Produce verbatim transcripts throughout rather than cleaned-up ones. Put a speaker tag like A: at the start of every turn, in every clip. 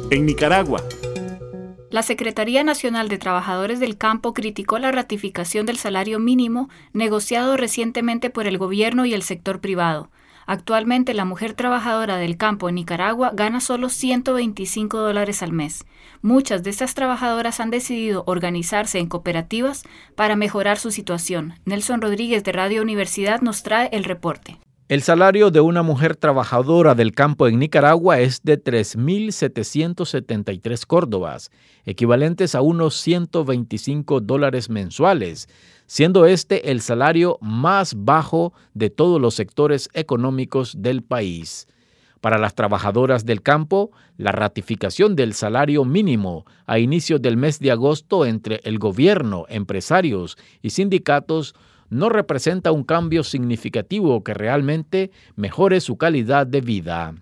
A: en Nicaragua.
B: La Secretaría Nacional de Trabajadores del Campo criticó la ratificación del salario mínimo negociado recientemente por el gobierno y el sector privado. Actualmente, la mujer trabajadora del campo en Nicaragua gana solo ciento veinticinco dólares al mes. Muchas de estas trabajadoras han decidido organizarse en cooperativas para mejorar su situación. Nelson Rodríguez de Radio Universidad nos trae el reporte.
C: El salario de una mujer trabajadora del campo en Nicaragua es de tres mil setecientos setenta y tres córdobas, equivalentes a unos ciento veinticinco dólares mensuales, siendo este el salario más bajo de todos los sectores económicos del país. Para las trabajadoras del campo, la ratificación del salario mínimo a inicios del mes de agosto entre el gobierno, empresarios y sindicatos no representa un cambio significativo que realmente mejore su calidad de vida.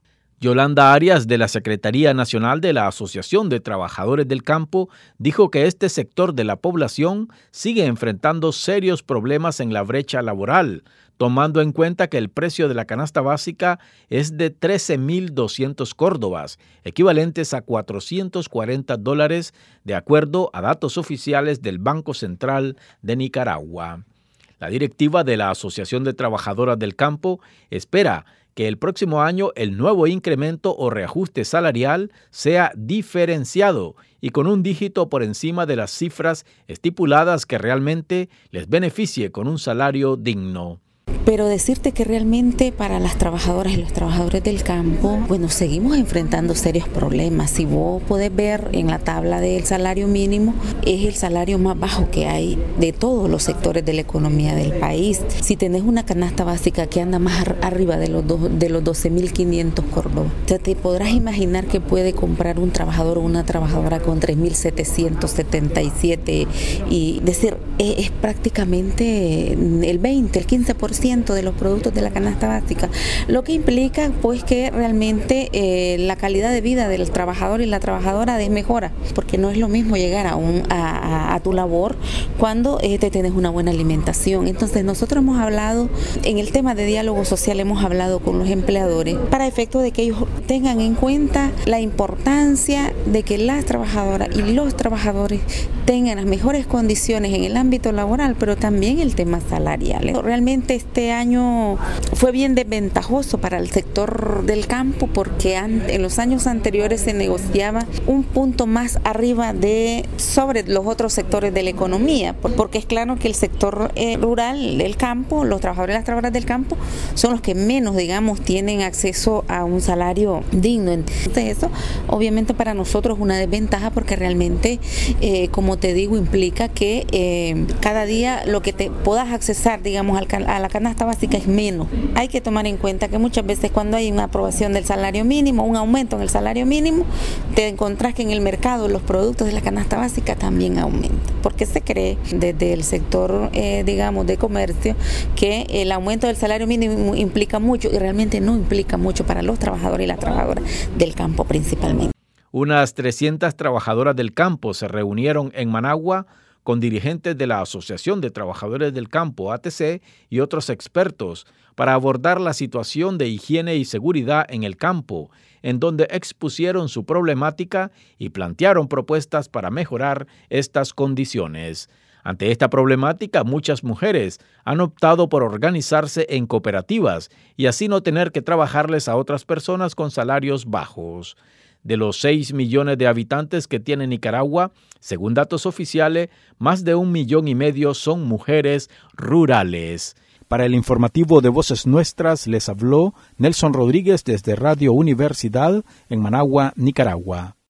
C: Yolanda Arias, de la Secretaría Nacional de la Asociación de Trabajadores del Campo, dijo que este sector de la población sigue enfrentando serios problemas en la brecha laboral, tomando en cuenta que el precio de la canasta básica es de trece mil doscientos córdobas, equivalentes a cuatrocientos cuarenta dólares, de acuerdo a datos oficiales del Banco Central de Nicaragua. La directiva de la Asociación de Trabajadoras del Campo espera que el próximo año el nuevo incremento o reajuste salarial sea diferenciado y con un dígito por encima de las cifras estipuladas que realmente les beneficie con un salario digno.
D: Pero decirte que realmente para las trabajadoras y los trabajadores del campo, bueno, seguimos enfrentando serios problemas. Si vos podés ver en la tabla del salario mínimo, es el salario más bajo que hay de todos los sectores de la economía del país. Si tenés una canasta básica que anda más arriba de los, do, de los doce mil quinientos córdobas, o sea, te podrás imaginar que puede comprar un trabajador o una trabajadora con tres mil setecientos setenta y siete y decir, es, es prácticamente el veinte, el quince por ciento de los productos de la canasta básica, lo que implica pues que realmente eh, la calidad de vida del trabajador y la trabajadora desmejora, porque no es lo mismo llegar a, un, a, a, a tu labor cuando eh, te tienes una buena alimentación. Entonces nosotros hemos hablado, en el tema de diálogo social hemos hablado con los empleadores para efecto de que ellos tengan en cuenta la importancia de que las trabajadoras y los trabajadores tengan las mejores condiciones en el ámbito laboral, pero también el tema salarial. Realmente este año fue bien desventajoso para el sector del campo porque en los años anteriores se negociaba un punto más arriba de sobre los otros sectores de la economía, porque es claro que el sector eh, rural, el campo, los trabajadores y las trabajadoras del campo son los que menos, digamos, tienen acceso a un salario digno. Entonces eso obviamente para nosotros es una desventaja porque realmente, eh, como te digo, implica que eh, cada día lo que te puedas accesar, digamos, al, a la canasta básica es menos. Hay que tomar en cuenta que muchas veces cuando hay una aprobación del salario mínimo, un aumento en el salario mínimo, te encontrás que en el mercado los productos de la canasta básica también aumentan, porque se cree desde el sector, eh, digamos, de comercio, que el aumento del salario mínimo implica mucho y realmente no implica mucho para los trabajadores y las trabajadoras del campo principalmente.
C: Unas trescientas trabajadoras del campo se reunieron en Managua con dirigentes de la Asociación de Trabajadores del Campo, A T C, y otros expertos para abordar la situación de higiene y seguridad en el campo, en donde expusieron su problemática y plantearon propuestas para mejorar estas condiciones. Ante esta problemática, muchas mujeres han optado por organizarse en cooperativas y así no tener que trabajarles a otras personas con salarios bajos. De los seis millones de habitantes que tiene Nicaragua, según datos oficiales, más de un millón y medio son mujeres rurales. Para el informativo de Voces Nuestras les habló Nelson Rodríguez desde Radio Universidad en Managua, Nicaragua.